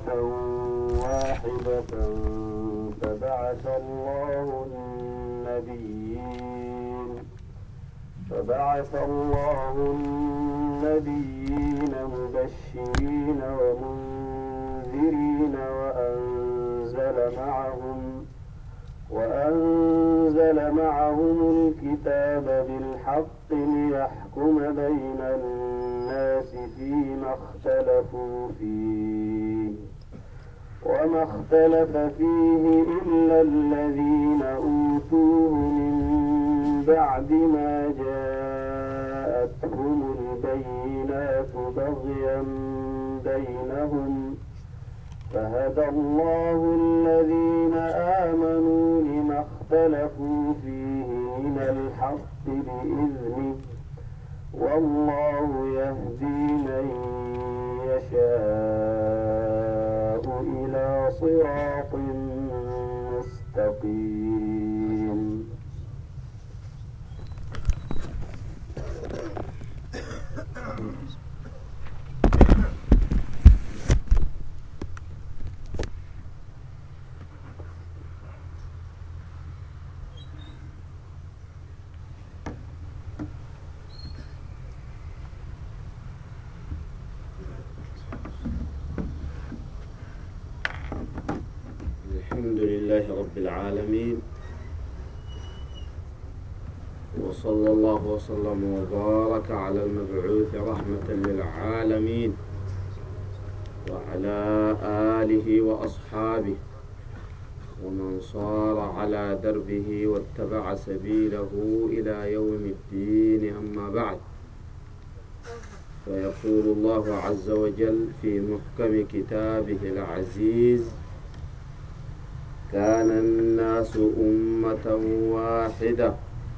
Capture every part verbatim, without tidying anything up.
واحدة فبعث الله النبيين فبعث الله النبيين مبشرين ومنذرين وأنزل معهم وأنزل معهم الكتاب بالحق ليحكم بين الناس فيما اختلفوا فيه وما اختلف فيه إلا الذين أوتوه من بعد ما جاءتهم البينات بغيا بينهم فهدى الله الذين آمنوا لما اختلفوا فيه من الحق بإذنه والله يهدي من يشاء إلى صراط مستقيم. الحمد لله رب العالمين وصلى الله وسلم وبارك على المبعوث رحمة للعالمين وعلى آله وأصحابه ومن صار على دربه واتبع سبيله إلى يوم الدين. أما بعد، فيقول الله عز وجل في محكم كتابه العزيز: كان الناس أمة واحدة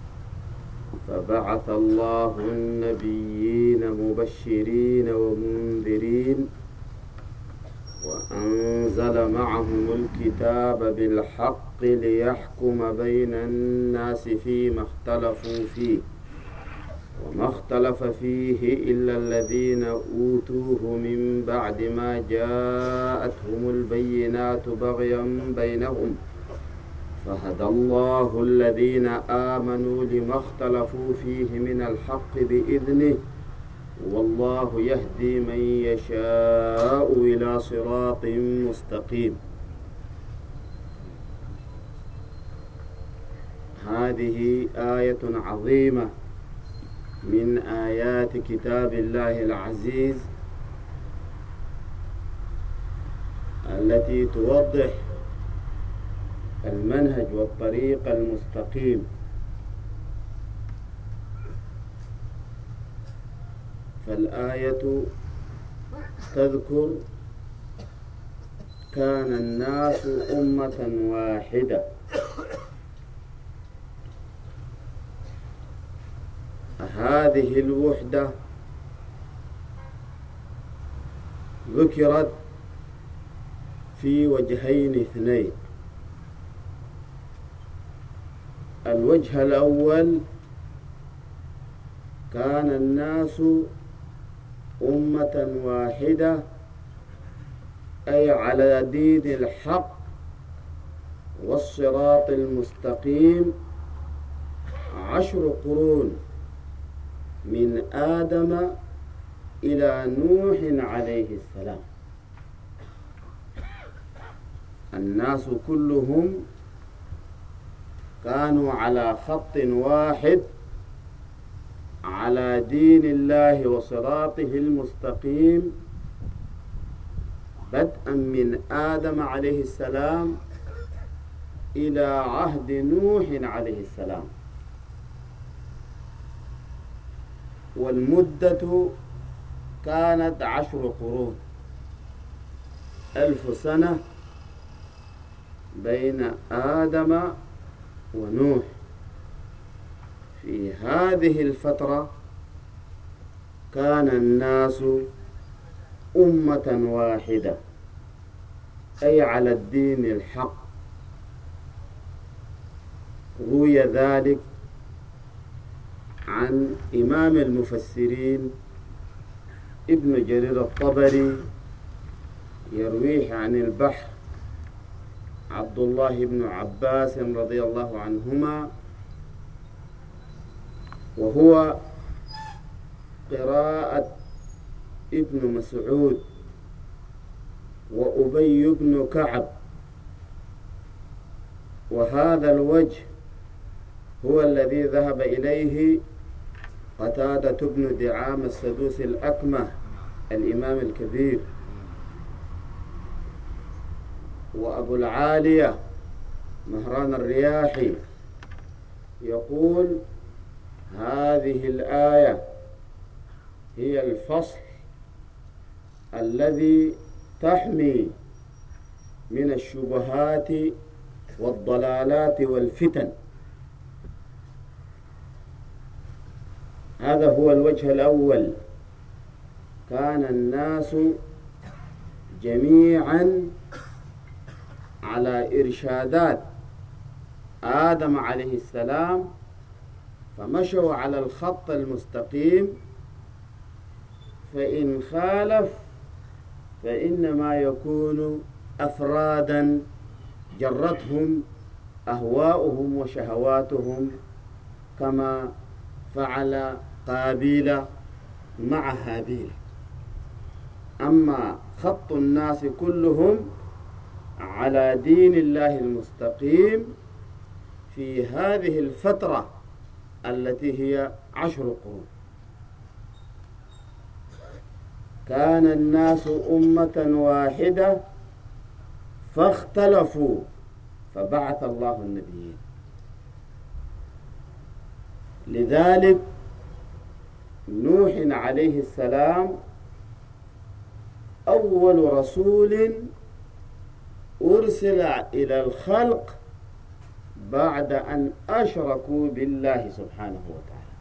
فبعث الله النبيين مبشرين ومنذرين وأنزل معهم الكتاب بالحق ليحكم بين الناس فيما اختلفوا فيه وما اختلف فيه إلا الذين أوتوه من بعد ما جاءتهم البينات بغيا بينهم فهدى الله الذين آمنوا لما اختلفوا فيه من الحق بإذنه والله يهدي من يشاء إلى صراط مستقيم. هذه آية عظيمة من آيات كتاب الله العزيز التي توضح المنهج والطريق المستقيم. فالآية تذكر كان الناس أمة واحدة. هذه الوحدة ذكرت في وجهين اثنين. الوجه الأول: كان الناس أمة واحدة أي على دين الحق والصراط المستقيم عشر قرون من آدم إلى نوح عليه السلام. الناس كلهم كانوا على خط واحد على دين الله وصراطه المستقيم بدءا من آدم عليه السلام إلى عهد نوح عليه السلام. والمدة كانت عشر قرون، ألف سنة بين آدم ونوح. في هذه الفترة كان الناس أمة واحدة أي على الدين الحق. روي ذلك عن إمام المفسرين ابن جرير الطبري يرويه عن البحر عبد الله بن عباس رضي الله عنهما، وهو قراءة ابن مسعود وأبي بن كعب. وهذا الوجه هو الذي ذهب إليه قتادة بن دعامة السدوسي الأكمه الإمام الكبير، وأبو العالية مهران الرياحي يقول: هذه الآية هي الفصل الذي تحمي من الشبهات والضلالات والفتن. هذا هو الوجه الأول. كان الناس جميعا على إرشادات آدم عليه السلام، فمشوا على الخط المستقيم، فإن خالف فإنما يكون أفرادا جرتهم أهواؤهم وشهواتهم، كما فعل قابيل مع هابيل. أما خط الناس كلهم على دين الله المستقيم في هذه الفترة التي هي عشر قرون. كان الناس أمة واحدة فاختلفوا فبعث الله النبيين. لذلك نوح عليه السلام أول رسول أرسل إلى الخلق بعد أن أشركوا بالله سبحانه وتعالى.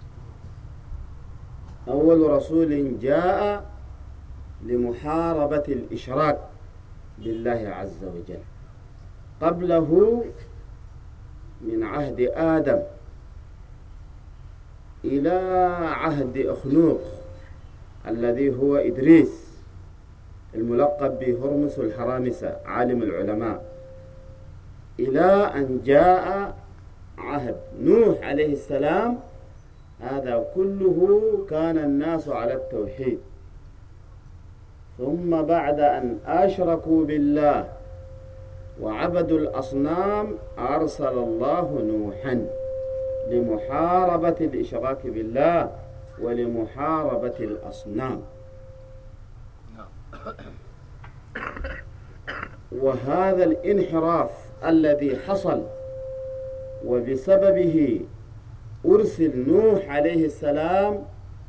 أول رسول جاء لمحاربة الإشراك بالله عز وجل. قبله من عهد آدم إلى عهد أخنوخ الذي هو إدريس الملقب بهرمس الحرامسة عالم العلماء، إلى أن جاء عهد نوح عليه السلام. هذا كله كان الناس على التوحيد، ثم بعد أن أشركوا بالله وعبدوا الأصنام أرسل الله نوحا لمحاربة الإشراك بالله ولمحاربة الأصنام. وهذا الانحراف الذي حصل وبسببه أرسل نوح عليه السلام،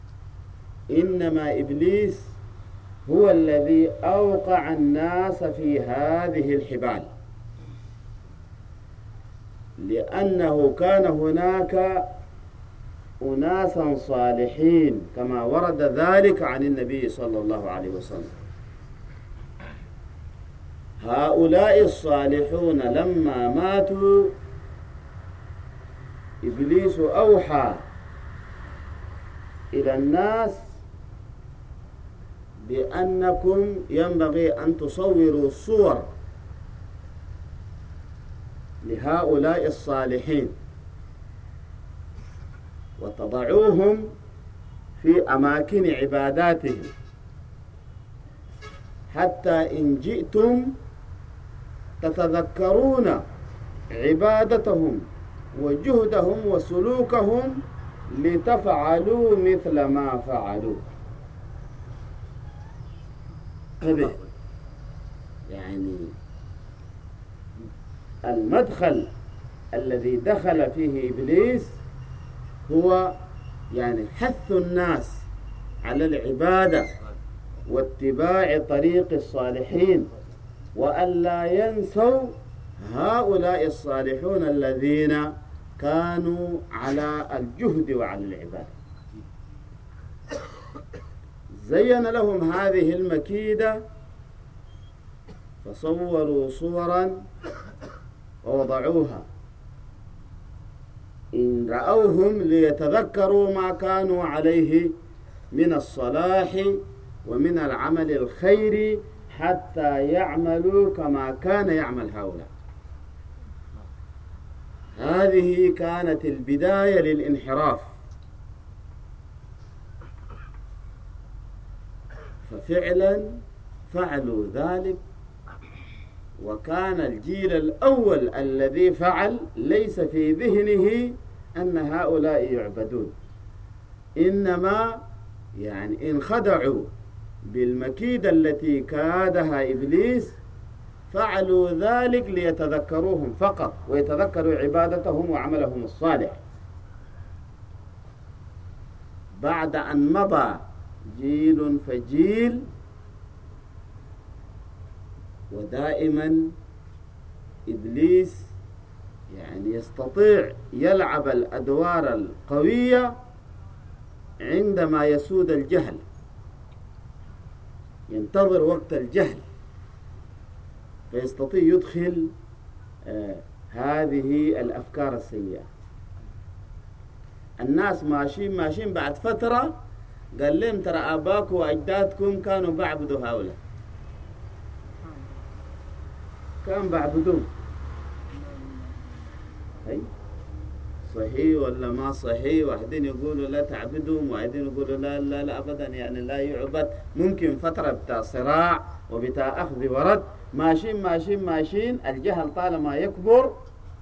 إنما إبليس هو الذي أوقع الناس في هذه الحبال، لأنه كان هناك أناسا صالحين كما ورد ذلك عن النبي صلى الله عليه وسلم. هؤلاء الصالحون لما ماتوا إبليس أوحى إلى الناس بأنكم ينبغي أن تصوروا صور لهؤلاء الصالحين وتضعوهم في أماكن عباداتهم، حتى إن جئتم تتذكرون عبادتهم وجهدهم وسلوكهم لتفعلوا مثل ما فعلوا. هذا يعني المدخل الذي دخل فيه إبليس هو يعني حث الناس على العبادة واتباع طريق الصالحين، وألا ينسوا هؤلاء الصالحون الذين كانوا على الجهد وعلى العبادة. زين لهم هذه المكيدة فصوروا صورا ووضعوها، إن رأوهم ليتذكروا ما كانوا عليه من الصلاح ومن العمل الخيري حتى يعملوا كما كان يعمل هؤلاء. هذه كانت البداية للانحراف. ففعلا فعلوا ذلك، وكان الجيل الأول الذي فعل ليس في ذهنه أن هؤلاء يعبدون، إنما يعني انخدعوا بالمكيدة التي كادها إبليس، فعلوا ذلك ليتذكروهم فقط ويتذكروا عبادتهم وعملهم الصالح. بعد أن مضى جيل فجيل، ودائما إبليس يعني يستطيع يلعب الأدوار القوية عندما يسود الجهل، ينتظر وقت الجهل فيستطيع يدخل آه هذه الأفكار السيئة. الناس ماشيين ماشيين بعد فترة قال لهم ترى آباكم وأجدادكم كانوا بعبدوا هؤلاء، كان بعبدون. أي صحيح ولا ما صحيح؟ واحدين يقولوا لا تعبدهم، واحدين يقولوا لا لا لا أبدا يعني لا يعبد. ممكن فترة بتاع صراع وبتاع أخذ ورد، ماشيين ماشيين ماشيين، الجهل طالما يكبر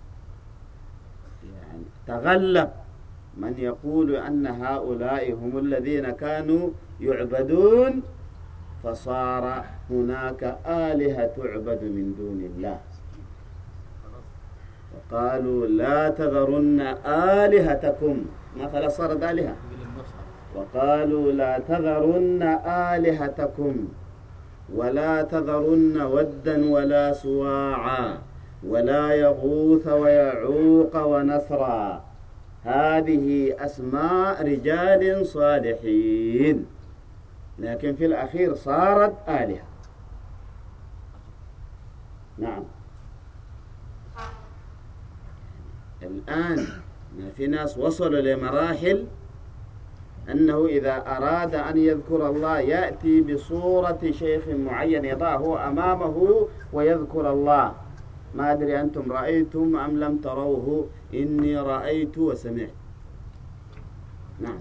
يعني تغلب من يقول أن هؤلاء هم الذين كانوا يعبدون، فصار هناك آلهة تعبد من دون الله. وقالوا لا تذرن آلهتكم، ما خلاص صارت آلهة. وقالوا لا تذرن آلهتكم ولا تذرن ودا ولا سواعا ولا يغوث ويعوق ونسرا، هذه أسماء رجال صالحين، لكن في الأخير صارت آلهة. نعم. الآن ما في ناس وصلوا لمراحل أنه إذا أراد أن يذكر الله يأتي بصورة شيخ معين يضعه أمامه ويذكر الله. ما أدري أنتم رأيتم أم لم تروه، إني رأيت وسمعت. نعم.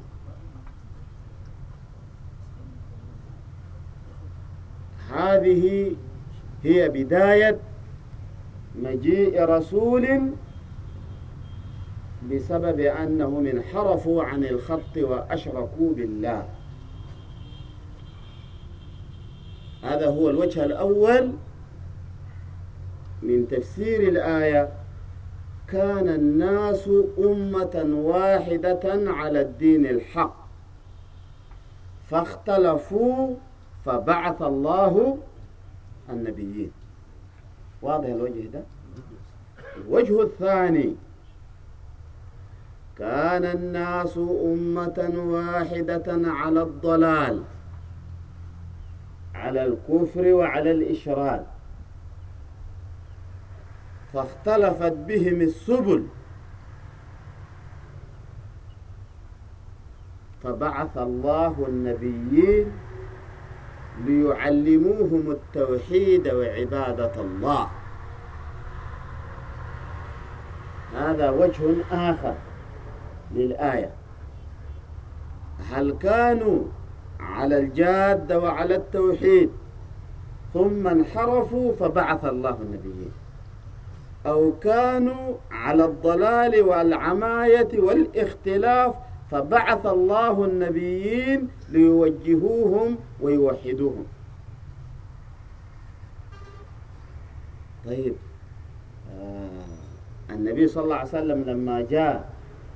هذه هي بداية مجيء رسول بسبب أنهم انحرفوا عن الخط وأشركوا بالله. هذا هو الوجه الأول من تفسير الآية. كان الناس أمة واحدة على الدين الحق فاختلفوا فبعث الله النبيين. واضح الوجه ده؟ الوجه الثاني، كان الناس أمة واحدة على الضلال، على الكفر وعلى الإشراك، فاختلفت بهم السبل فبعث الله النبيين ليعلموهم التوحيد وعبادة الله. هذا وجه آخر للآية. هل كانوا على الجادة وعلى التوحيد ثم انحرفوا فبعث الله النبيين، أو كانوا على الضلال والعماية والاختلاف فبعث الله النبيين ليوجهوهم ويوحدوهم. طيب آه النبي صلى الله عليه وسلم لما جاء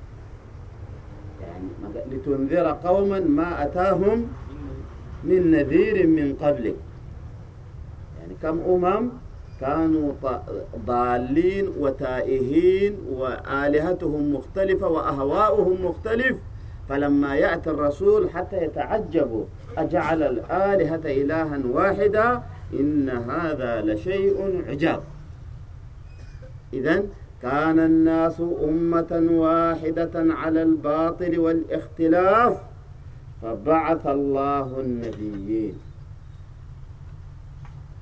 يعني لتنذر قوما ما أتاهم من نذير من قبلك، يعني كم أمم كانوا ضالين وتائهين وآلهتهم مختلفة وأهواؤهم مختلف، فلما يأتي الرسول حتى يتعجبوا أجعل الآلهة إلها واحدا إن هذا لشيء عجاب. إذن كان الناس أمة واحدة على الباطل والاختلاف فبعث الله النبيين.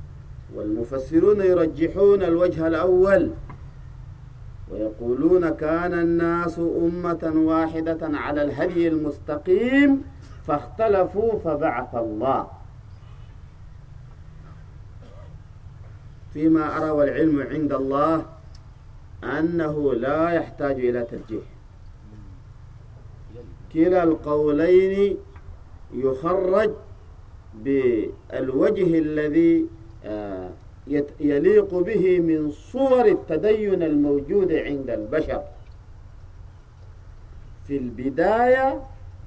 والمفسرون يرجحون الوجه الأول ويقولون كان الناس أمة واحدة على الهدي المستقيم فاختلفوا فبعث الله، فيما أرى والعلم عند الله أنه لا يحتاج إلى ترجيح، كلا القولين يخرج بالوجه الذي يليق به من صور التدين الموجودة عند البشر. في البداية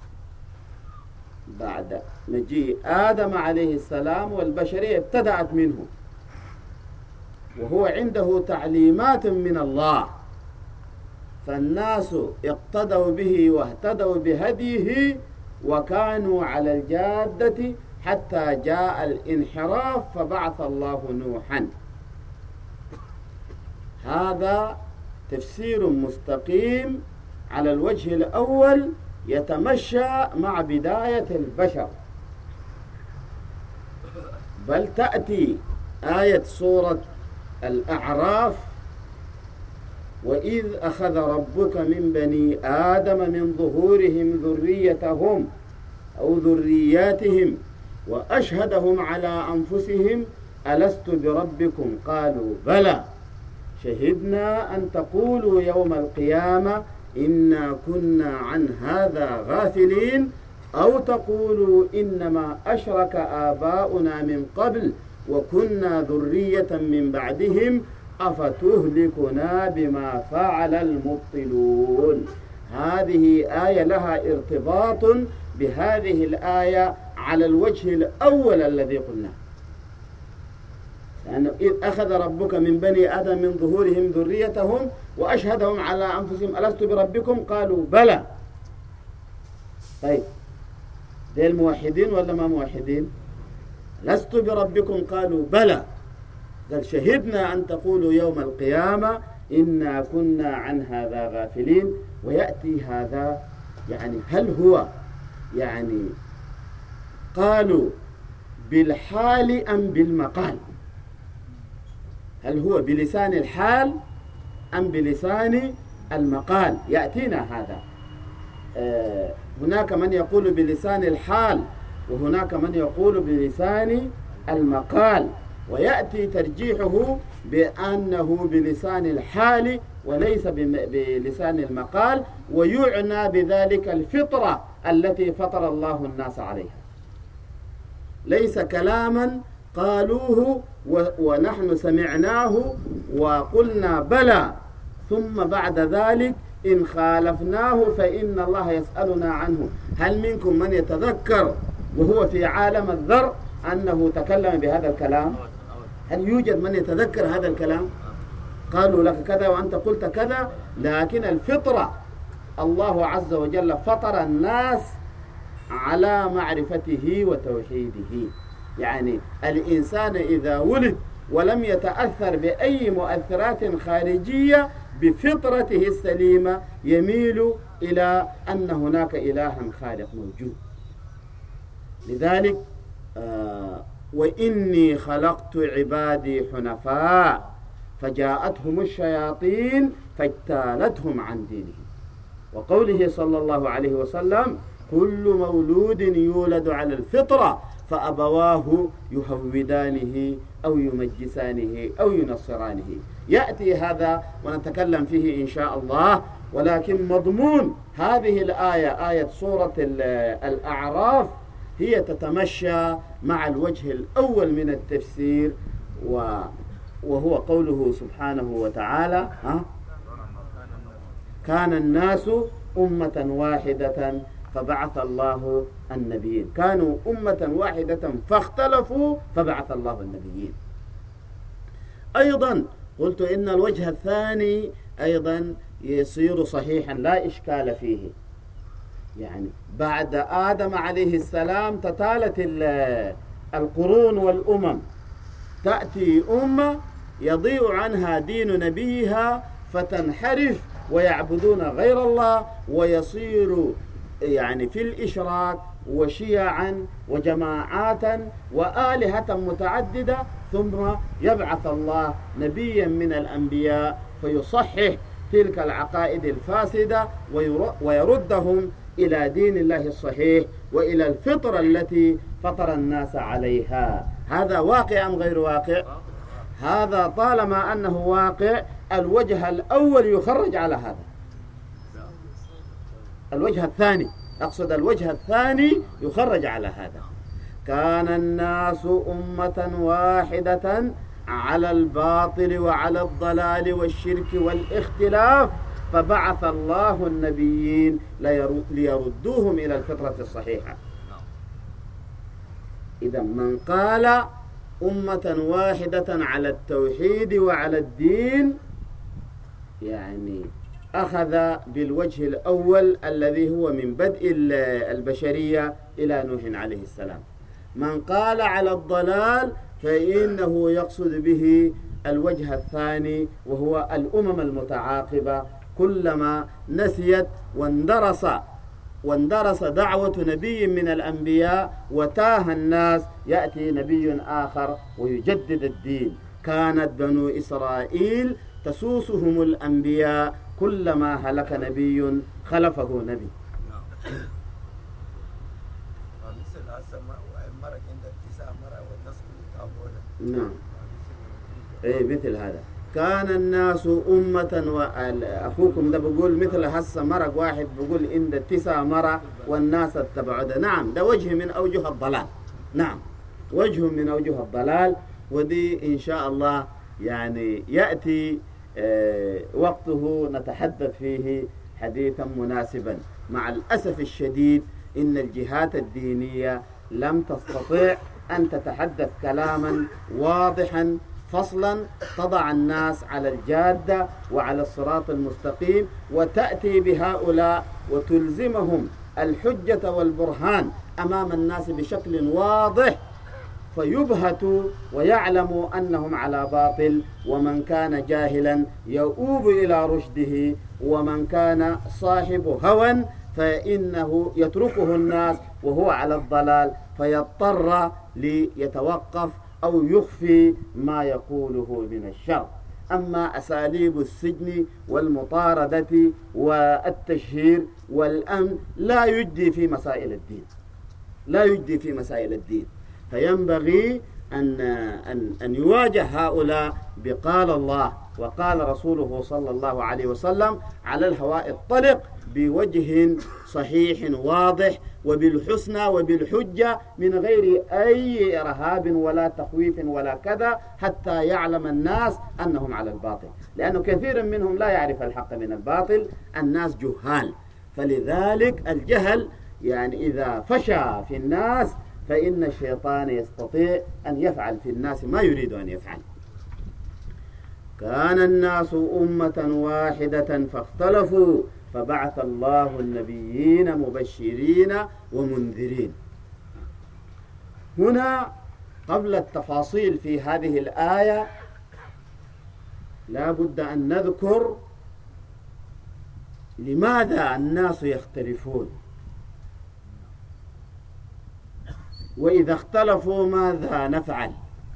بعد مجيء آدم عليه السلام والبشرية ابتدأت منه، وهو عنده تعليمات من الله، فالناس اقتدوا به واهتدوا بهديه وكانوا على الجادة حتى جاء الانحراف فبعث الله نوحا. هذا تفسير مستقيم على الوجه الأول يتمشى مع بداية البشر، بل تأتي آية سورة الأعراف: وإذ أخذ ربك من بني آدم من ظهورهم ذريتهم أو ذرياتهم وأشهدهم على أنفسهم ألست بربكم قالوا بلى شهدنا أن تقولوا يوم القيامة إنا كنا عن هذا غافلين أو تقولوا إنما أشرك آباؤنا من قبل وكنا ذرية من بعدهم أفتهلكنا بما فعل المبطلون. هذه آية لها ارتباط بهذه الآية على الوجه الأول الذي قلنا، لأنه إذ أخذ ربك من بني آدم من ظهورهم ذريتهم وأشهدهم على أنفسهم ألست بربكم قالوا بلى. طيب دي الموحدين ولا ما موحدين؟ لست بربكم قالوا بلى، قال شهدنا أن تقولوا يوم القيامة إنا كنا عن هذا غافلين. ويأتي هذا يعني هل هو يعني قالوا بالحال أم بالمقال؟ هل هو بلسان الحال أم بلسان المقال؟ يأتينا هذا. آه هناك من يقول بلسان الحال وهناك من يقول بلسان المقال، ويأتي ترجيحه بأنه بلسان الحال وليس بلسان المقال، ويعنى بذلك الفطرة التي فطر الله الناس عليها، ليس كلاما قالوه ونحن سمعناه وقلنا بلى ثم بعد ذلك إن خالفناه فإن الله يسألنا عنه. هل منكم من يتذكر وهو في عالم الذر أنه تكلم بهذا الكلام؟ هل يوجد من يتذكر هذا الكلام؟ قالوا لك كذا وأنت قلت كذا، لكن الفطرة الله عز وجل فطر الناس على معرفته وتوحيده. يعني الإنسان إذا ولد ولم يتأثر بأي مؤثرات خارجية بفطرته السليمة يميل إلى أن هناك إلها خالق موجود. لذلك آه وإني خلقت عبادي حنفاء فجاءتهم الشياطين فاجتالتهم عن دينهم. وقوله صلى الله عليه وسلم كل مولود يولد على الفطرة فأبواه يهودانه أو يمجسانه أو ينصرانه. يأتي هذا ونتكلم فيه إن شاء الله، ولكن مضمون هذه الآية آية سورة الأعراف هي تتمشى مع الوجه الأول من التفسير، وهو قوله سبحانه وتعالى ها كان الناس أمة واحدة فبعث الله النبيين. كانوا أمة واحدة فاختلفوا فبعث الله النبيين. أيضا قلت إن الوجه الثاني أيضا يصير صحيحا لا إشكال فيه. يعني بعد آدم عليه السلام تتالت القرون والأمم، تأتي أمة يضيع عنها دين نبيها فتنحرف ويعبدون غير الله ويصير يعني في الإشراك وشيعا وجماعات وآلهة متعددة، ثم يبعث الله نبيا من الأنبياء فيصحح تلك العقائد الفاسدة ويردهم إلى دين الله الصحيح وإلى الفطرة التي فطر الناس عليها. هذا واقع أم غير واقع؟ هذا طالما أنه واقع، الوجه الأول يخرج على هذا. الوجه الثاني، أقصد الوجه الثاني يخرج على هذا. كان الناس أمة واحدة على الباطل وعلى الضلال والشرك والاختلاف، فبعث الله النبيين ليردوهم إلى الفطرة الصحيحة. إذا من قال أمة واحدة على التوحيد وعلى الدين يعني أخذ بالوجه الأول الذي هو من بدء البشرية إلى نوح عليه السلام. من قال على الضلال فإنه يقصد به الوجه الثاني، وهو الأمم المتعاقبة كلما نسيت واندرس واندرس دعوة نبي من الأنبياء وتاه الناس، يأتي نبي آخر ويجدد الدين. كانت بنو إسرائيل تسوسهم الأنبياء، كلما هلك نبي خلفه نبي. نعم، اي مثل هذا. كان الناس أمة، وأخوكم ده بقول مثل هسه مرق واحد بقول إن ده تسع مرق والناس اتبعوا ده. نعم، ده وجه من أوجه الضلال. نعم، وجه من أوجه الضلال، ودي إن شاء الله يعني يأتي وقته نتحدث فيه حديثا مناسبا. مع الأسف الشديد إن الجهات الدينية لم تستطيع أن تتحدث كلاما واضحا فصلا تضع الناس على الجادة وعلى الصراط المستقيم، وتأتي بهؤلاء وتلزمهم الحجة والبرهان أمام الناس بشكل واضح، فيبهتوا ويعلموا أنهم على باطل. ومن كان جاهلا يؤوب إلى رشده، ومن كان صاحب هوى فإنه يتركه الناس وهو على الضلال، فيضطر ليتوقف أو يخفي ما يقوله من الشر. أما أساليب السجن والمطاردة والتشهير والأمن لا يجدي في مسائل الدين، لا يجدي في مسائل الدين. فينبغي أن أن أن يواجه هؤلاء بقال الله وقال رسوله صلى الله عليه وسلم على الهواء الطلق، بوجه صحيح واضح وبالحسنى وبالحجة، من غير أي إرهاب ولا تخويف ولا كذا، حتى يعلم الناس أنهم على الباطل. لأنه كثير منهم لا يعرف الحق من الباطل، الناس جهال. فلذلك الجهل يعني إذا فشى في الناس فإن الشيطان يستطيع أن يفعل في الناس ما يريد أن يفعل. كان الناس أمة واحدة فاختلفوا فبعث الله النبيين مبشرين ومنذرين. هنا قبل التفاصيل في هذه الآية لا بد أن نذكر لماذا الناس يختلفون، وإذا اختلفوا ماذا نفعل.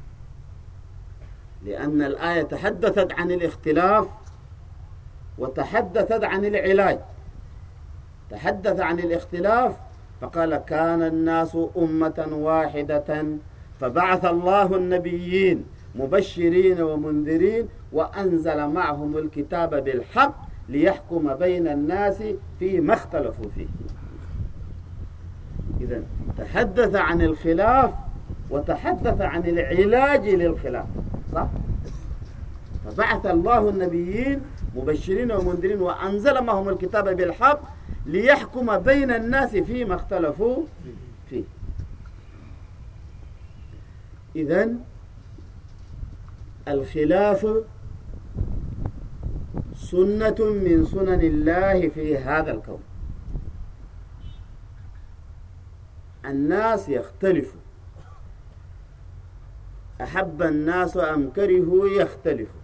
لأن الآية تحدثت عن الاختلاف وتحدثت عن العلاج. تحدث عن الاختلاف فقال كان الناس أمة واحدة فبعث الله النبيين مبشرين ومنذرين وأنزل معهم الكتاب بالحق ليحكم بين الناس فيما اختلفوا فيه. إذن تحدث عن الخلاف وتحدث عن العلاج للخلاف، صح؟ فبعث الله النبيين مبشرين ومنذرين وأنزل معهم الكتاب بالحق ليحكم بين الناس فيما اختلفوا فيه. إذن الخلاف سنة من سنن الله في هذا الكون. الناس يختلفوا، أحب الناس أم كرهوا يختلفوا.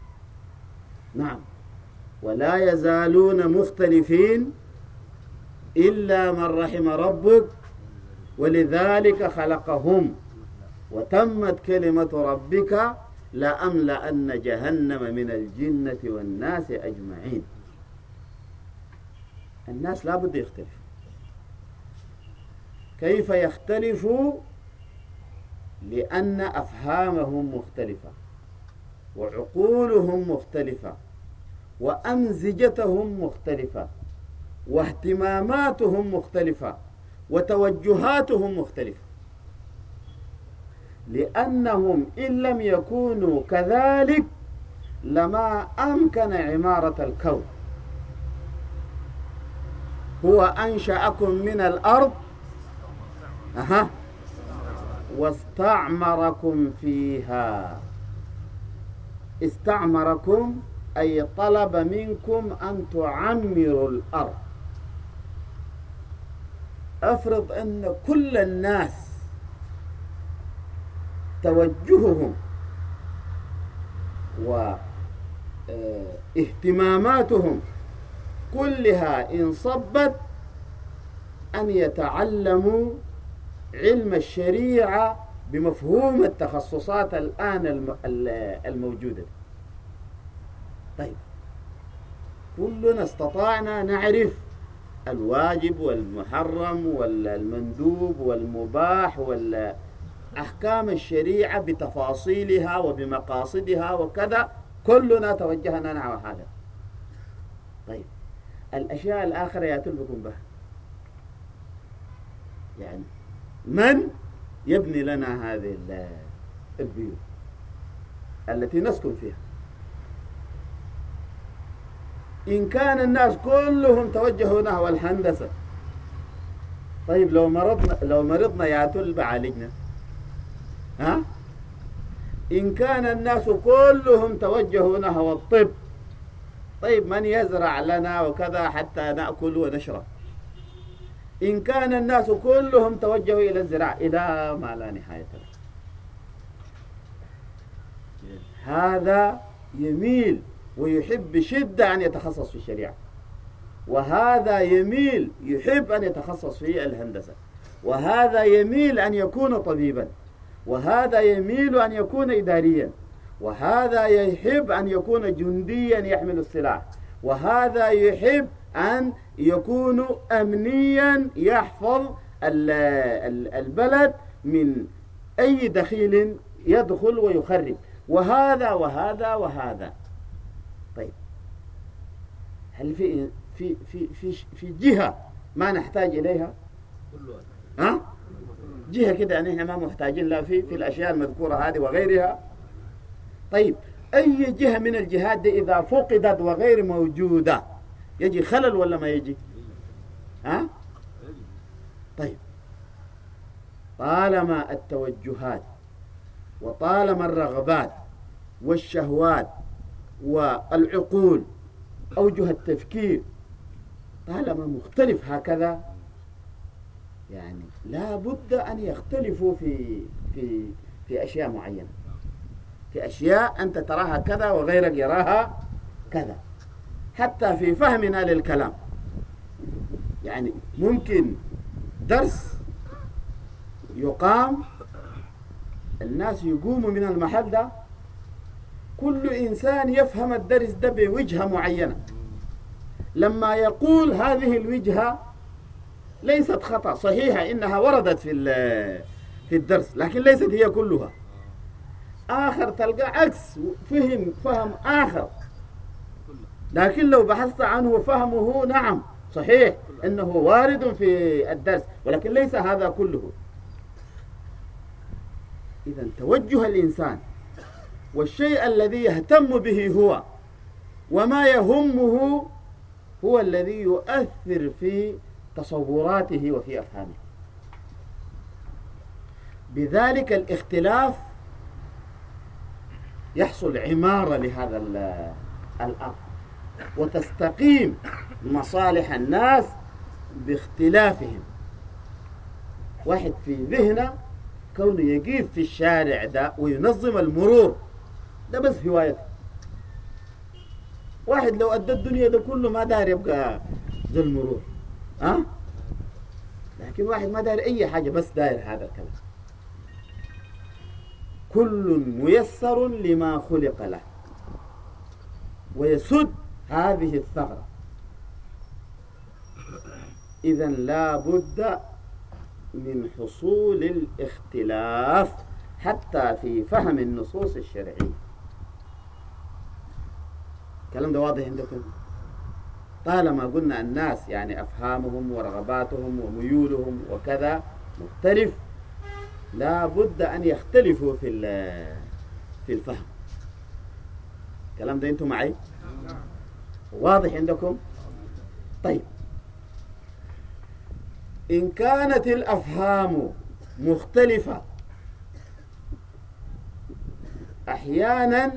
نعم، ولا يزالون مختلفين إلا من رحم ربك ولذلك خلقهم وتمت كلمة ربك لأملأن جهنم من الجنة والناس أجمعين. الناس لا بد يختلفوا. كيف يختلفوا؟ لأن أفهامهم مختلفة وعقولهم مختلفة وأمزجتهم مختلفة واهتماماتهم مختلفة وتوجهاتهم مختلفة، لأنهم إن لم يكونوا كذلك لما أمكن عمارة الكون. هو أنشأكم من الأرض أها واستعمركم فيها. استعمركم أي طلب منكم أن تعمروا الأرض. أفرض أن كل الناس توجههم واهتماماتهم كلها انصبت أن يتعلموا علم الشريعة بمفهوم التخصصات الآن الموجودة. طيب كلنا استطعنا نعرف الواجب والمحرم والمندوب والمباح والأحكام الشريعة بتفاصيلها وبمقاصدها وكذا، كلنا توجهنا نحو هذا. طيب الأشياء الآخرة يأتلبكم بها، يعني من يبني لنا هذه البيوت التي نسكن فيها؟ إن كان الناس كلهم توجهوا نحو الهندسة، طيب لو مرضنا لو مرضنا يأتل بعالجنا؟ ها؟ إن كان الناس كلهم توجهوا نحو الطب، طيب من يزرع لنا وكذا حتى نأكل ونشرب؟ إن كان الناس كلهم توجهوا إلى الزراعة إلى ما لا نهاية له. هذا يميل ويحب بشدة أن يتخصص في الشريعة، وهذا يميل يحب أن يتخصص في الهندسة، وهذا يميل أن يكون طبيبا، وهذا يميل أن يكون إداريا، وهذا يحب أن يكون جنديا يحمل السلاح، وهذا يحب أن يكون أمنيا يحفظ البلد من أي دخيل يدخل ويخرب، وهذا وهذا وهذا. طيب هل في في في في في جهة ما نحتاج إليها؟ ها؟ جهة كده يعني إحنا ما محتاجين لها في في الأشياء المذكورة هذه وغيرها. طيب أي جهة من الجهات دي إذا فقدت وغير موجودة يجي خلل ولا ما يجي؟ ها؟ طيب طالما التوجهات وطالما الرغبات والشهوات والعقول أوجه التفكير طالما مختلف هكذا، يعني لا بد أن يختلفوا في في في أشياء معينة، في أشياء أنت تراها كذا وغيرك يراها كذا، حتى في فهمنا للكلام. يعني ممكن درس يقام الناس يقوموا من المحل ده كل إنسان يفهم الدرس ده بوجهة معينة، لما يقول هذه الوجهة ليست خطأ، صحيحة إنها وردت في في الدرس لكن ليست هي كلها. آخر تلقى عكس فهم فهم آخر، لكن لو بحثت عنه فهمه نعم صحيح إنه وارد في الدرس ولكن ليس هذا كله. إذن توجه الإنسان والشيء الذي يهتم به هو وما يهمه هو الذي يؤثر في تصوراته وفي أفهامه. بذلك الاختلاف يحصل عمارة لهذا الأرض وتستقيم مصالح الناس باختلافهم. واحد في ذهنه كونه يقيف في الشارع ده وينظم المرور ده بس هوايته. واحد لو أدى الدنيا ده كله ما دار يبقى ذو المرور، ها؟ لكن واحد ما داير أي حاجة بس داير هذا الكلام. كل ميسر لما خلق له ويسد هذه الثغرة. إذن لا بد من حصول الاختلاف حتى في فهم النصوص الشرعية. الكلام ده واضح عندكم؟ طالما قلنا الناس يعني أفهامهم ورغباتهم وميولهم وكذا مختلف، لا بد أن يختلفوا في في الفهم. الكلام ده أنتم معي؟ واضح عندكم؟ طيب، إن كانت الأفهام مختلفة أحيانا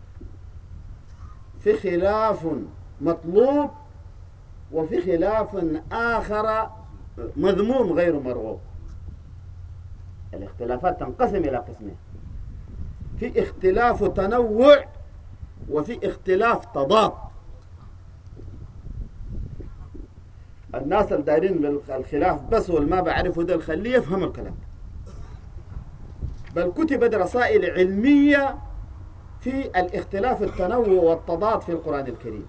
في خلاف مطلوب وفي خلاف آخر مذموم غير مرغوب. الاختلافات تنقسم إلى قسمين: في اختلاف تنوع وفي اختلاف تضاد. الناس اللي دايرين بالخلاف بس والما بعرفوا ده خليه يفهموا الكلام، بل كتبت رسائل علمية في الاختلاف التنوع والتضاد في القرآن الكريم.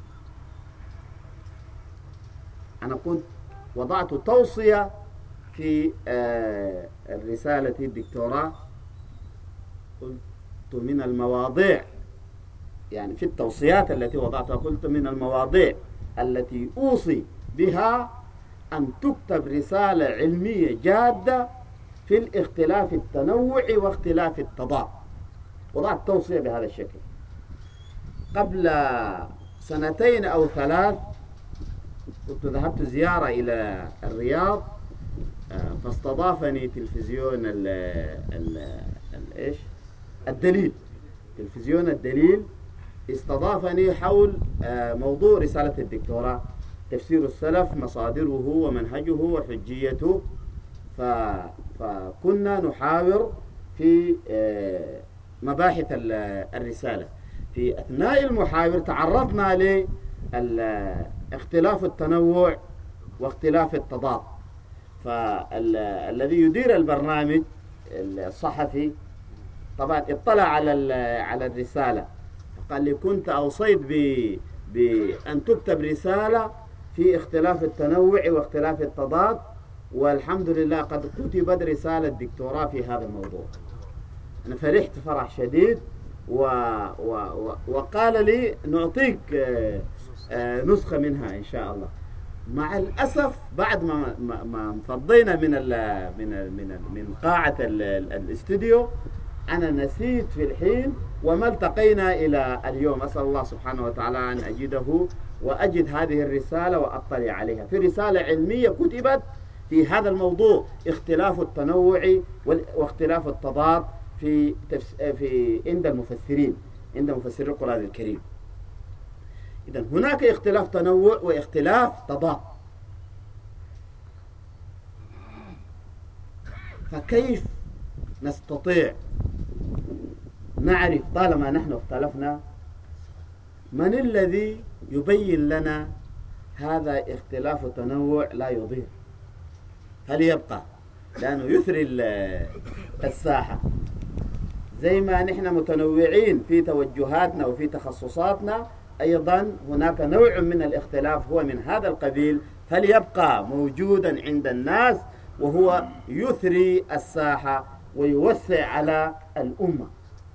أنا كنت وضعت توصية في آه الرسالة الدكتوراه، قلت من المواضيع يعني في التوصيات التي وضعتها، قلت من المواضيع التي أوصي بها أن تكتب رسالة علمية جادة في الاختلاف التنوع واختلاف التضاد. وضعت توصية بهذا الشكل. قبل سنتين أو ثلاث كنت ذهبت زيارة إلى الرياض، فاستضافني تلفزيون ال ال ال إيش الدليل، تلفزيون الدليل استضافني حول موضوع رسالة الدكتوراه: تفسير السلف، مصادره ومنهجه وحجيته. فكنا نحاور في مباحث الرسالة. في أثناء المحاور تعرضنا لاختلاف التنوع واختلاف التضاد. فالذي يدير البرنامج الصحفي طبعا اطلع على على الرسالة، قال لي: كنت أوصيت بأن تكتب رسالة في اختلاف التنوع واختلاف التضاد، والحمد لله قد كتبت رسالة دكتوراه في هذا الموضوع. أنا فرحت فرح شديد، و... و... و... وقال لي: نعطيك نسخة منها إن شاء الله. مع الأسف بعد ما ما فضينا من ال... من ال... من ال... من قاعة ال... الاستوديو أنا نسيت في الحين، وما التقينا إلى اليوم. أسأل الله سبحانه وتعالى أن أجده وأجد هذه الرسالة وأطلع عليها. في رسالة علمية كتبت في هذا الموضوع: اختلاف التنوع واختلاف التضاد في تفس... في عند المفسرين، عند مفسري القرآن الكريم. إذن هناك اختلاف تنوع واختلاف تضاد. فكيف نستطيع نعرف طالما نحن اختلفنا من الذي يبين لنا هذا اختلاف تنوع لا يضير؟ هل يبقى لأنه يثري الساحة زي ما نحن متنوعين في توجهاتنا وفي تخصصاتنا، أيضا هناك نوع من الاختلاف هو من هذا القبيل، فليبقى موجودا عند الناس وهو يثري الساحة ويوسع على الأمة.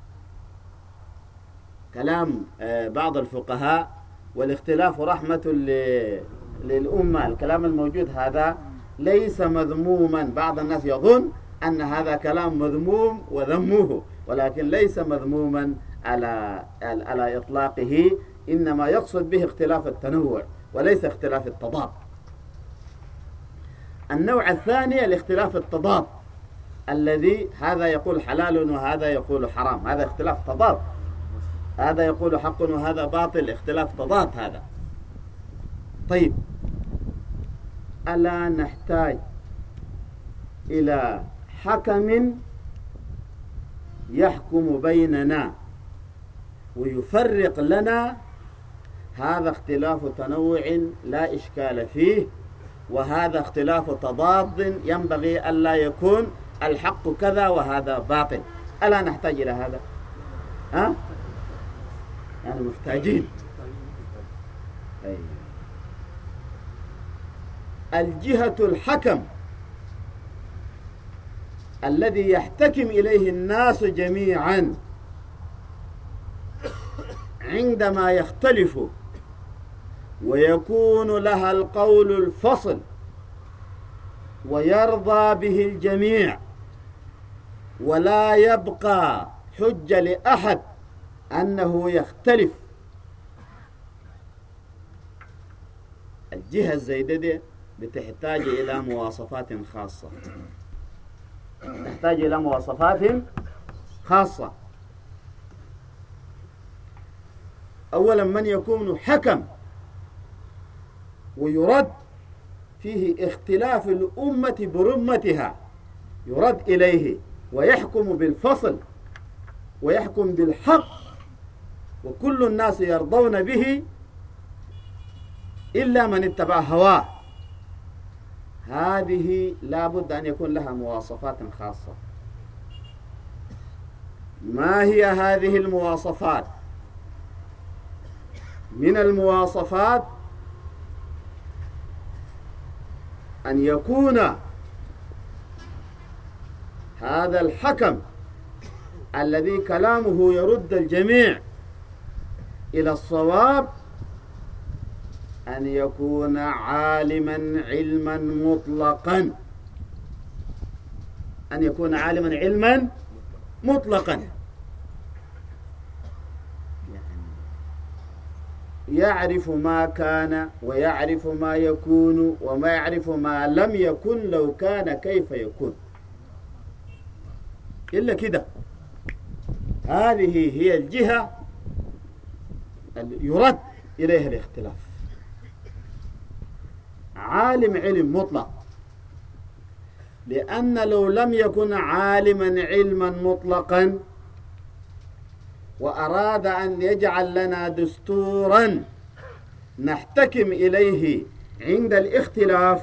كلام بعض الفقهاء: والاختلاف رحمة للأمة. الكلام الموجود هذا ليس مذموما. بعض الناس يظن أن هذا كلام مذموم وذموه، ولكن ليس مذموما على على إطلاقه، إنما يقصد به اختلاف التنوع وليس اختلاف التضاد. النوع الثاني الاختلاف التضاد، الذي هذا يقول حلال وهذا يقول حرام، هذا اختلاف تضاد. هذا يقول حق وهذا باطل، اختلاف تضاد هذا. طيب، ألا نحتاج إلى حكم يحكم بيننا ويفرق لنا؟ هذا اختلاف تنوع لا إشكال فيه، وهذا اختلاف تضاد ينبغي ألا يكون الحق كذا وهذا باطل. ألا نحتاج إلى هذا؟ ها؟ يعني محتاجين. أي. الجهة الحكم الذي يحتكم إليه الناس جميعا عندما يختلف ويكون لها القول الفصل ويرضى به الجميع ولا يبقى حجة لأحد أنه يختلف. الجهة الزيدة بتحتاج إلى مواصفات خاصة، تحتاج إلى مواصفات خاصة. أولا من يكون حكم ويرد فيه اختلاف الأمة برمتها، يرد إليه ويحكم بالفصل ويحكم بالحق وكل الناس يرضون به إلا من اتبع هواه. هذه لا بد أن يكون لها مواصفات خاصة. ما هي هذه المواصفات؟ من المواصفات أن يكون هذا الحكم الذي كلامه يرد الجميع إلى الصواب أن يكون عالما علما مطلقا، أن يكون عالما علما مطلقا، يعرف ما كان ويعرف ما يكون وما يعرف ما لم يكن لو كان كيف يكون، إلا كده. هذه هي الجهة يرد إليها الاختلاف. عالم علم مطلق، لأن لو لم يكن عالما علما مطلقا وأراد أن يجعل لنا دستورا نحتكم إليه عند الاختلاف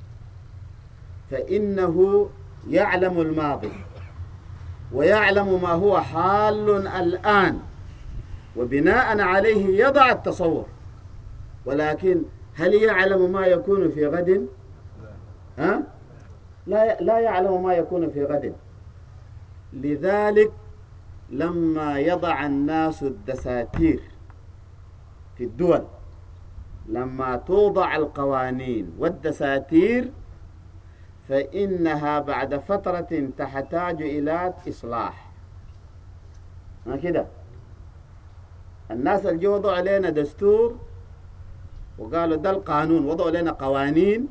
فإنه يعلم الماضي ويعلم ما هو حال الآن وبناء عليه يضع التصور، ولكن هل يعلم ما يكون في غد؟ ها؟ لا لا يعلم ما يكون في غد. لذلك لما يضع الناس الدساتير في الدول، لما توضع القوانين والدساتير فإنها بعد فترة تحتاج إلى إصلاح. ما كده الناس اللي وضعوا علينا دستور وقالوا ده القانون، وضعوا لنا قوانين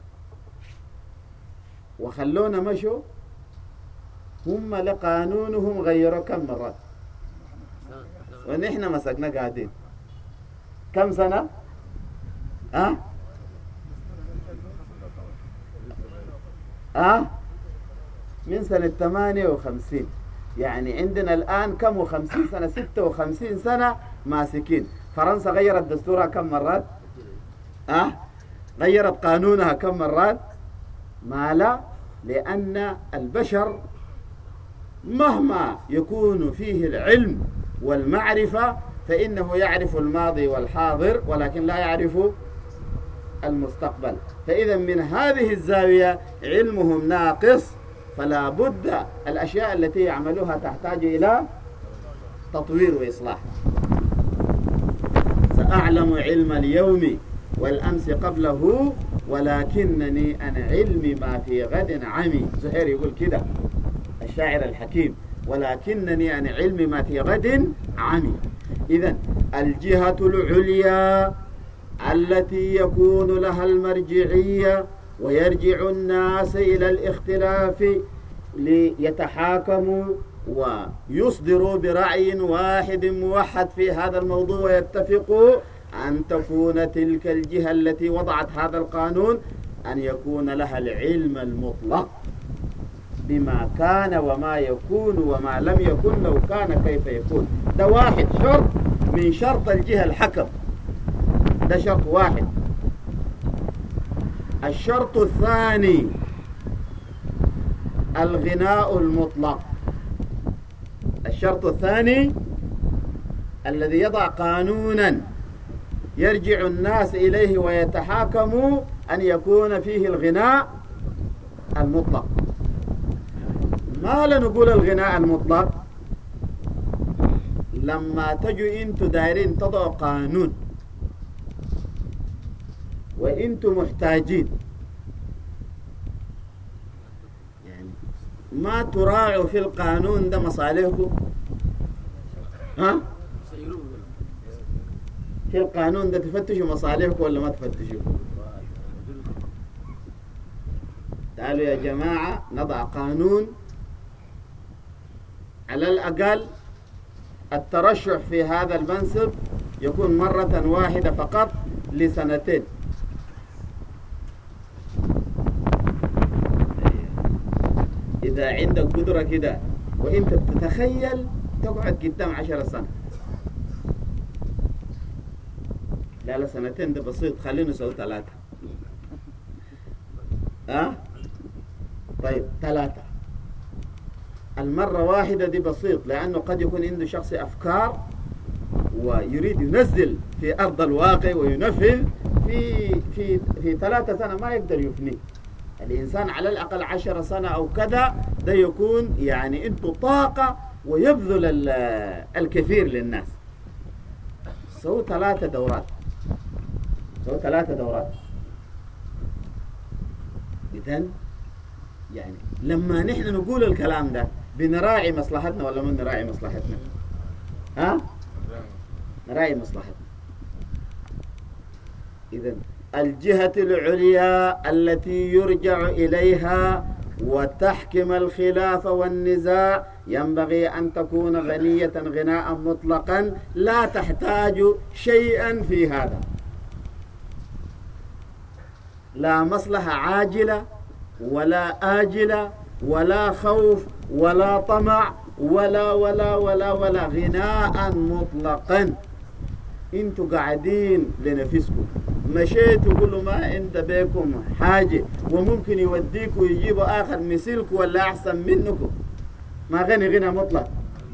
وخلونا مشوا، هم لقانونهم غيروا كم مرات ونحن مسكنا قاعدين كم سنة؟ أه؟ أه؟ من سنة ثمانية وخمسين، يعني عندنا الآن كم وخمسين سنة، ستة وخمسين سنة ماسكين. فرنسا غيرت دستورها كم مرات؟ أه؟ غيرت قانونها كم مرات؟ ما لا، لأن البشر مهما يكون فيه العلم والمعرفة فإنه يعرف الماضي والحاضر ولكن لا يعرف المستقبل. فإذا من هذه الزاوية علمهم ناقص، فلا بد الأشياء التي يعملوها تحتاج إلى تطوير وإصلاح. سأعلم علم اليوم والأمس قبله ولكنني عن علم ما في غد عمي. زهير يقول كده الشاعر الحكيم، ولكنني عن علم ما في غد عمي. إذن الجهة العليا التي يكون لها المرجعية ويرجع الناس إلى الاختلاف ليتحاكموا ويصدروا برأي واحد موحد في هذا الموضوع ويتفقوا، أن تكون تلك الجهة التي وضعت هذا القانون أن يكون لها العلم المطلق بما كان وما يكون وما لم يكن لو كان كيف يكون. ده واحد شرط من شرط الجهة الحكم، ده شرط واحد. الشرط الثاني الغناء المطلق. الشرط الثاني الذي يضع قانونا يرجع الناس إليه ويتحاكموا أن يكون فيه الغناء المطلق. ما لنقول الغناء المطلق؟ لما تجوا انتوا دايرين تضعوا قانون وانتوا محتاجين، يعني ما تراعوا في القانون ده مصالحكم، ها؟ في القانون ده تفتشوا مصالحكم ولا ما تفتشوا؟ تعالوا يا جماعة نضع قانون على الأقل الترشح في هذا المنصب يكون مرة واحدة فقط لسنتين. إذا عندك قدرة كده وإنت بتتخيل تقعد قدام عشر سنة، لا لا سنتين ده بسيط، خلينا نسوي ثلاثة. ها؟ أه؟ طيب ثلاثة. المرة واحدة دي بسيط، لأنه قد يكون عنده شخص أفكار ويريد ينزل في أرض الواقع وينفذ في في في ثلاثة سنة ما يقدر يفني. الإنسان على الأقل عشر سنة أو كذا ده يكون يعني عنده طاقة ويبذل الكثير للناس. سووا ثلاثة دورات، سووا ثلاثة دورات. إذن يعني لما نحن نقول الكلام ده بنراعي مصلحتنا ولا ما نراعي مصلحتنا؟ ها؟ نراعي مصلحتنا. إذن الجهة العليا التي يرجع إليها وتحكم الخلاف والنزاع ينبغي أن تكون غنية غناء مطلقا لا تحتاج شيئا في هذا، لا مصلحة عاجلة ولا آجلة ولا خوف ولا طمع ولا ولا ولا ولا غناء مطلقا. انتوا قاعدين لنفسكم، مشيتوا كل ما عند بيكم حاجة وممكن يوديكوا ويجيبوا آخر مثلكم ولا أحسن منكم، ما غني غنى مطلق.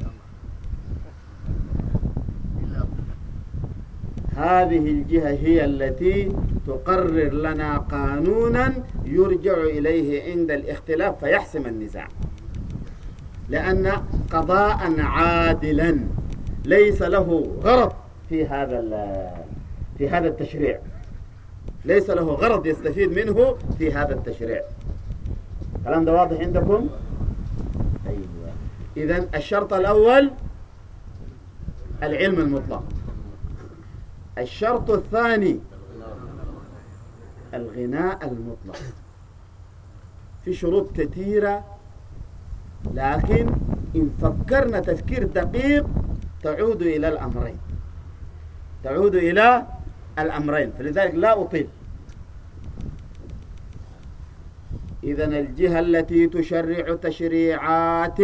هذه الجهة هي التي تقرر لنا قانونا يرجع إليه عند الاختلاف فيحسم النزاع، لأن قضاء عادلا ليس له غرض في هذا في هذا التشريع، ليس له غرض يستفيد منه في هذا التشريع. الكلام ده واضح عندكم؟ أيوة. إذن الشرط الأول العلم المطلق. الشرط الثاني الغناء المطلق. في شروط كثيرة، لكن إن فكرنا تفكير دقيق تعود إلى الأمرين، تعود إلى الأمرين، فلذلك لا أطيل. إذن الجهة التي تشرع تشريعات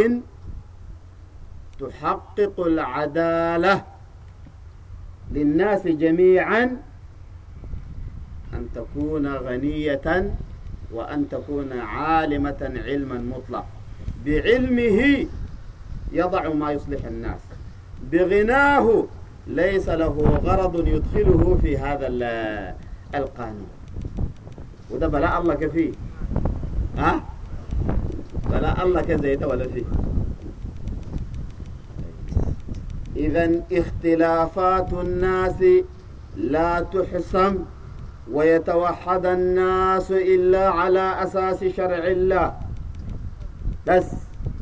تحقق العدالة للناس جميعا أن تكون غنية وأن تكون عالمة علما مطلق، بعلمه يضع ما يصلح الناس، بغناه ليس له غرض يدخله في هذا القانون. وده بلاء الله كفيه، ها؟ بلاء الله كزيت ولا فيه. إذن اختلافات الناس لا تحسم ويتوحد الناس إلا على أساس شرع الله بس.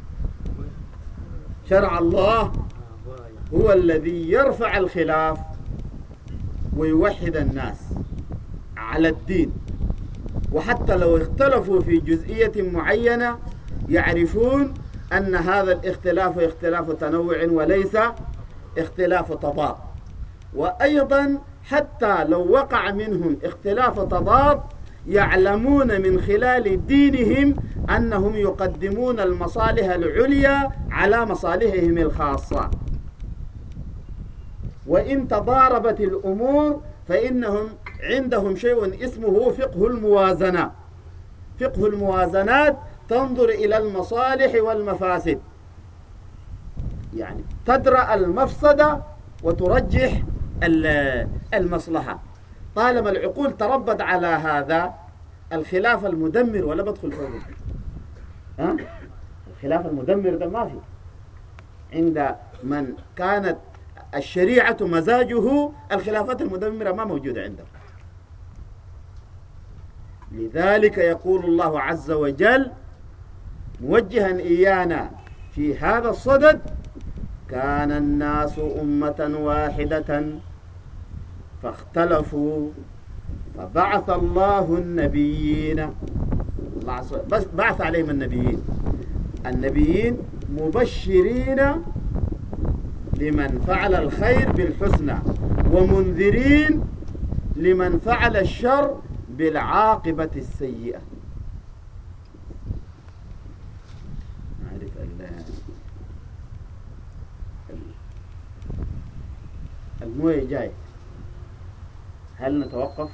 شرع الله هو الذي يرفع الخلاف ويوحد الناس على الدين، وحتى لو اختلفوا في جزئية معينة يعرفون أن هذا الاختلاف اختلاف تنوع وليس اختلاف تضاد. وأيضا حتى لو وقع منهم اختلاف تضاد يعلمون من خلال دينهم أنهم يقدمون المصالح العليا على مصالحهم الخاصة، وإن تضاربت الأمور فإنهم عندهم شيء اسمه فقه الموازنة. فقه الموازنات تنظر إلى المصالح والمفاسد، يعني تدرأ المفسدة وترجح المصلحة. طالما العقول تربت على هذا، الخلاف المدمر ولا بدخل فوقه؟ ها؟ الخلاف المدمر ده ما في عند من كانت الشريعة مزاجه. الخلافات المدمرة ما موجودة عنده. لذلك يقول الله عز وجل موجها إيانا في هذا الصدد: كان الناس أمة واحدة فاختلفوا فبعث الله النبيين. بس بعث عليهم النبيين النبيين مبشرين لمن فعل الخير بالحسنى، ومنذرين لمن فعل الشر بالعاقبة السيئة. نعرف المويه جاي، هل نتوقف؟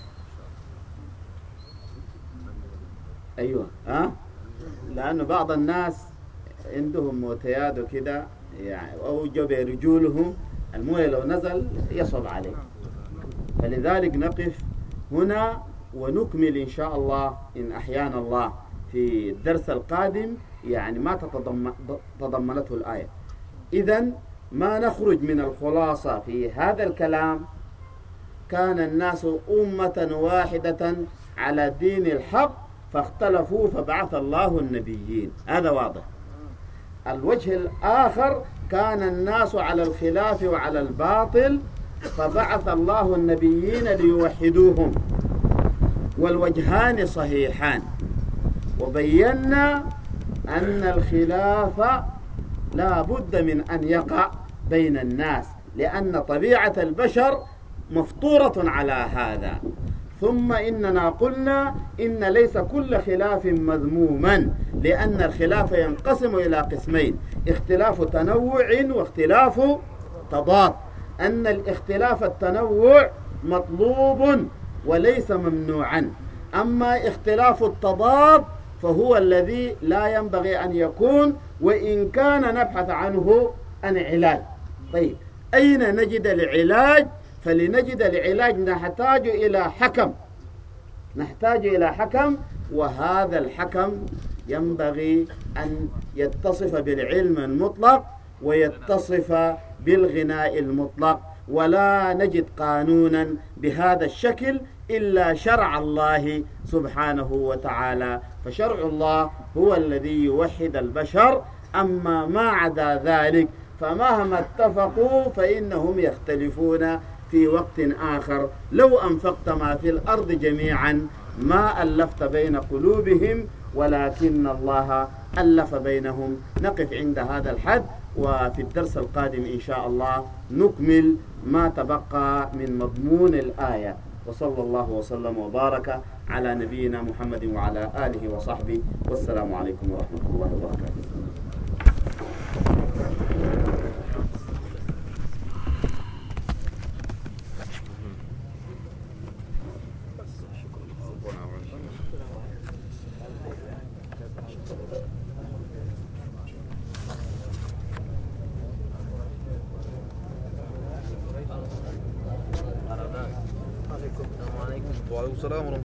أيوة ها؟ لأنه بعض الناس عندهم موتيات وكده، يعني أو جب رجولهم المويه لو نزل يصعب عليه، فلذلك نقف هنا ونكمل إن شاء الله إن أحيانا الله في الدرس القادم يعني ما تضمنته الآية. إذن ما نخرج من الخلاصة في هذا الكلام: كان الناس أمة واحدة على دين الحق فاختلفوا فبعث الله النبيين. هذا واضح. الوجه الآخر: كان الناس على الخلاف وعلى الباطل فبعث الله النبيين ليوحدوهم. والوجهان صحيحان. وبينا أن الخلاف لا بد من أن يقع بين الناس، لأن طبيعة البشر مفطورة على هذا. ثم إننا قلنا إن ليس كل خلاف مذموما، لأن الخلاف ينقسم إلى قسمين: اختلاف تنوع واختلاف تضاد. أن الاختلاف التنوع مطلوب وليس ممنوعا، أما اختلاف التضاد فهو الذي لا ينبغي أن يكون، وإن كان نبحث عنه عن علاج. طيب، أين نجد العلاج؟ فلنجد العلاج نحتاج إلى حكم، نحتاج إلى حكم، وهذا الحكم ينبغي أن يتصف بالعلم المطلق ويتصف بالغناء المطلق. ولا نجد قانونا بهذا الشكل إلا شرع الله سبحانه وتعالى. فشرع الله هو الذي يوحد البشر، أما ما عدا ذلك فمهما اتفقوا فإنهم يختلفون في وقت آخر. لو أنفقت ما في الأرض جميعا ما ألفت بين قلوبهم، ولكن الله ألف بينهم. نقف عند هذا الحد، وفي الدرس القادم إن شاء الله نكمل ما تبقى من مضمون الآية. وصلى الله وسلم وبارك على نبينا محمد وعلى آله وصحبه، والسلام عليكم ورحمة الله وبركاته. وعليكم السلام ورحمة الله.